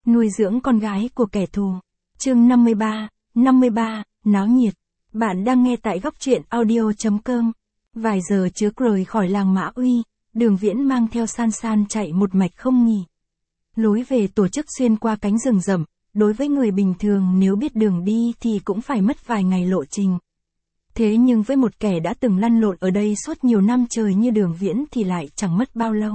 Nuôi dưỡng con gái của kẻ thù. Chương 53, náo nhiệt. Bạn đang nghe tại góc truyện audio.com. Vài giờ trước rời khỏi làng Mã Uy, Đường Viễn mang theo San San chạy một mạch không nghỉ. Lối về tổ chức xuyên qua cánh rừng rậm, đối với người bình thường nếu biết đường đi thì cũng phải mất vài ngày lộ trình. Thế nhưng với một kẻ đã từng lăn lộn ở đây suốt nhiều năm trời như Đường Viễn thì lại chẳng mất bao lâu.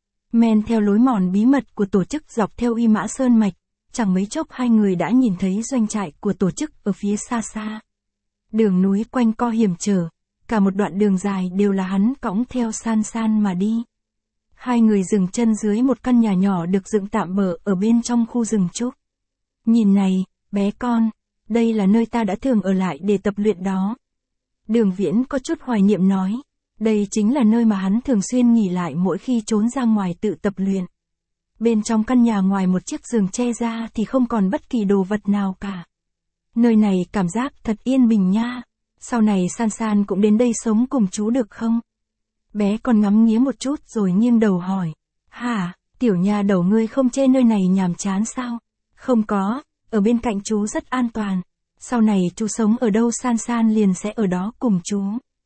Men theo lối mòn bí mật của tổ chức dọc theo Uy Mã Sơn Mạch, chẳng mấy chốc hai người đã nhìn thấy doanh trại của tổ chức ở phía xa xa. Đường núi quanh co hiểm trở, cả một đoạn đường dài đều là hắn cõng theo San San mà đi. Hai người dừng chân dưới một căn nhà nhỏ được dựng tạm bợ ở bên trong khu rừng trúc. Nhìn này, bé con, đây là nơi ta đã thường ở lại để tập luyện đó. Đường Viễn có chút hoài niệm nói, đây chính là nơi mà hắn thường xuyên nghỉ lại mỗi khi trốn ra ngoài tự tập luyện. Bên trong căn nhà ngoài một chiếc giường che ra thì không còn bất kỳ đồ vật nào cả. Nơi này cảm giác thật yên bình nha. Sau này San San cũng đến đây sống cùng chú được không? Bé con ngắm nghía một chút rồi nghiêng đầu hỏi. Hả, tiểu nha đầu ngươi không chê nơi này nhàm chán sao? Không có, ở bên cạnh chú rất an toàn. Sau này chú sống ở đâu San San liền sẽ ở đó cùng chú.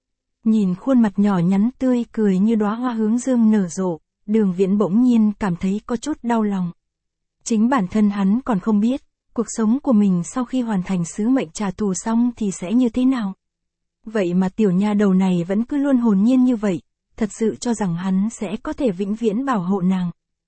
Nhìn khuôn mặt nhỏ nhắn tươi cười như đóa hoa hướng dương nở rộ, Đường Viễn bỗng nhiên cảm thấy có chút đau lòng. Chính bản thân hắn còn không biết, cuộc sống của mình sau khi hoàn thành sứ mệnh trả thù xong thì sẽ như thế nào. Vậy mà tiểu nha đầu này vẫn cứ luôn hồn nhiên như vậy, thật sự cho rằng hắn sẽ có thể vĩnh viễn bảo hộ nàng.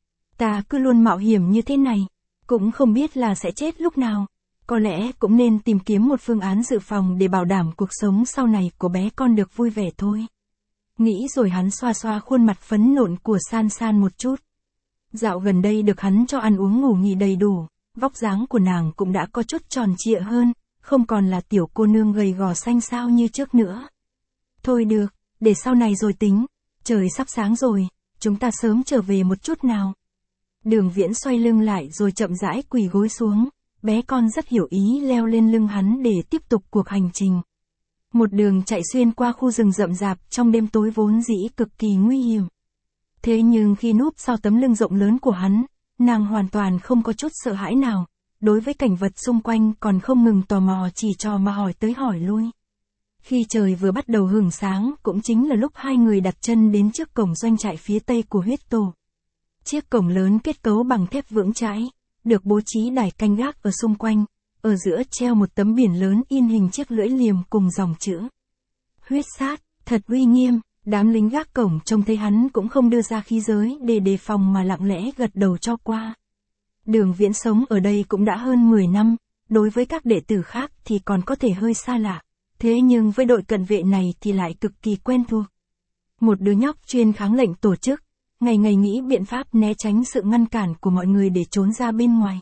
Ta cứ luôn mạo hiểm như thế này, cũng không biết là sẽ chết lúc nào. Có lẽ cũng nên tìm kiếm một phương án dự phòng để bảo đảm cuộc sống sau này của bé con được vui vẻ thôi. Nghĩ rồi hắn xoa xoa khuôn mặt phấn nộn của San San một chút. Dạo gần đây được hắn cho ăn uống ngủ nghỉ đầy đủ, vóc dáng của nàng cũng đã có chút tròn trịa hơn, không còn là tiểu cô nương gầy gò xanh xao như trước nữa. Thôi được, để sau này rồi tính, trời sắp sáng rồi, chúng ta sớm trở về một chút nào. Đường Viễn xoay lưng lại rồi chậm rãi quỳ gối xuống. Bé con rất hiểu ý leo lên lưng hắn để tiếp tục cuộc hành trình. Một đường chạy xuyên qua khu rừng rậm rạp trong đêm tối vốn dĩ cực kỳ nguy hiểm. Thế nhưng khi núp sau tấm lưng rộng lớn của hắn, nàng hoàn toàn không có chút sợ hãi nào. Đối với cảnh vật xung quanh còn không ngừng tò mò chỉ trò mà hỏi tới hỏi lui. Khi trời vừa bắt đầu hửng sáng cũng chính là lúc hai người đặt chân đến trước cổng doanh trại phía tây của huyết tổ. Chiếc cổng lớn kết cấu bằng thép vững chãi, được bố trí đài canh gác ở xung quanh, ở giữa treo một tấm biển lớn in hình chiếc lưỡi liềm cùng dòng chữ. Huyết sát, thật uy nghiêm, đám lính gác cổng trông thấy hắn cũng không đưa ra khí giới để đề phòng mà lặng lẽ gật đầu cho qua. Đường Viễn sống ở đây cũng đã hơn 10 năm, đối với các đệ tử khác thì còn có thể hơi xa lạ, thế nhưng với đội cận vệ này thì lại cực kỳ quen thuộc. Một đứa nhóc chuyên kháng lệnh tổ chức, ngày ngày nghĩ biện pháp né tránh sự ngăn cản của mọi người để trốn ra bên ngoài.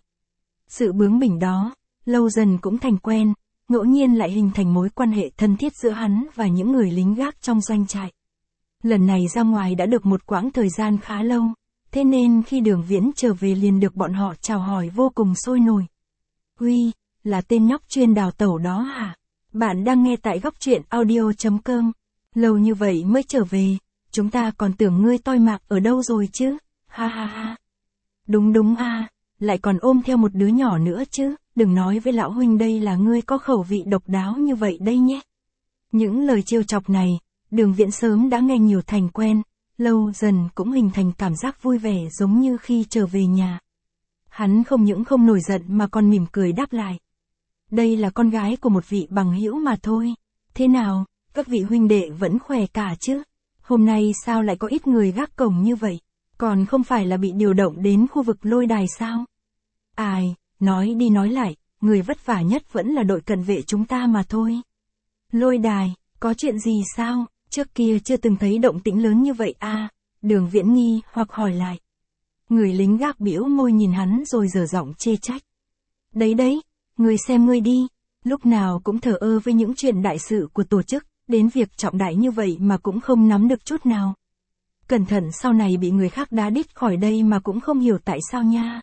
Sự bướng bỉnh đó, lâu dần cũng thành quen, ngẫu nhiên lại hình thành mối quan hệ thân thiết giữa hắn và những người lính gác trong doanh trại. Lần này ra ngoài đã được một quãng thời gian khá lâu, thế nên khi Đường Viễn trở về liền được bọn họ chào hỏi vô cùng sôi nổi. Uy, là tên nhóc chuyên đào tẩu đó hả? Bạn đang nghe tại góc truyện audio.com. Lâu như vậy mới trở về. Chúng ta còn tưởng ngươi toi mạc ở đâu rồi chứ, ha ha ha. Đúng lại còn ôm theo một đứa nhỏ nữa chứ, đừng nói với lão huynh đây là ngươi có khẩu vị độc đáo như vậy đây nhé. Những lời trêu chọc này, Đường Viễn sớm đã nghe nhiều thành quen, lâu dần cũng hình thành cảm giác vui vẻ giống như khi trở về nhà. Hắn không những không nổi giận mà còn mỉm cười đáp lại. Đây là con gái của một vị bằng hữu mà thôi. Thế nào, các vị huynh đệ vẫn khỏe cả chứ? Hôm nay sao lại có ít người gác cổng như vậy? Còn không phải là bị điều động đến khu vực lôi đài sao? Ai, nói đi nói lại, người vất vả nhất vẫn là đội cận vệ chúng ta mà thôi. Lôi đài, có chuyện gì sao? Trước kia chưa từng thấy động tĩnh lớn như vậy à? Đường Viễn nghi hoặc hỏi lại. Người lính gác bĩu môi nhìn hắn rồi giở giọng chê trách. Đấy, người xem ngươi đi, lúc nào cũng thờ ơ với những chuyện đại sự của tổ chức. Đến việc trọng đại như vậy mà cũng không nắm được chút nào. Cẩn thận sau này bị người khác đá đít khỏi đây mà cũng không hiểu tại sao nha.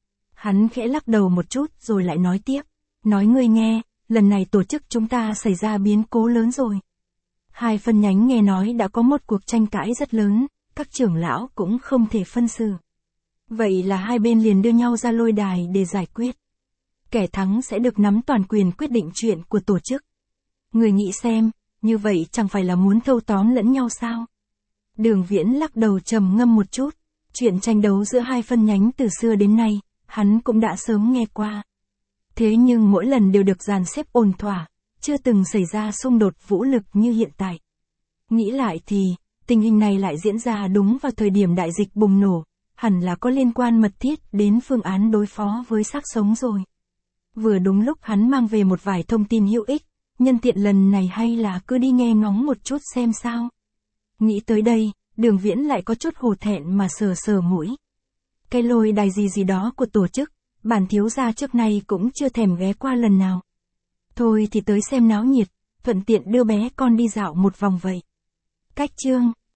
Hắn khẽ lắc đầu một chút rồi lại nói tiếp. Nói ngươi nghe, lần này tổ chức chúng ta xảy ra biến cố lớn rồi. Hai phân nhánh nghe nói đã có một cuộc tranh cãi rất lớn, các trưởng lão cũng không thể phân xử. Vậy là hai bên liền đưa nhau ra lôi đài để giải quyết. Kẻ thắng sẽ được nắm toàn quyền quyết định chuyện của tổ chức. Người nghĩ xem, như vậy chẳng phải là muốn thâu tóm lẫn nhau sao? Đường Viễn lắc đầu trầm ngâm một chút. Chuyện tranh đấu giữa hai phân nhánh từ xưa đến nay, hắn cũng đã sớm nghe qua. Thế nhưng mỗi lần đều được dàn xếp ổn thỏa, chưa từng xảy ra xung đột vũ lực như hiện tại. Nghĩ lại thì, tình hình này lại diễn ra đúng vào thời điểm đại dịch bùng nổ, hẳn là có liên quan mật thiết đến phương án đối phó với xác sống rồi. Vừa đúng lúc hắn mang về một vài thông tin hữu ích, nhân tiện lần này hay là cứ đi nghe ngóng một chút xem sao. Nghĩ tới đây, Đường Viễn lại có chút hổ thẹn mà sờ sờ mũi. Cái lôi đài gì đó của tổ chức, bản thiếu gia trước nay cũng chưa thèm ghé qua lần nào. Thôi thì tới xem náo nhiệt, thuận tiện đưa bé con đi dạo một vòng vậy. Cách chương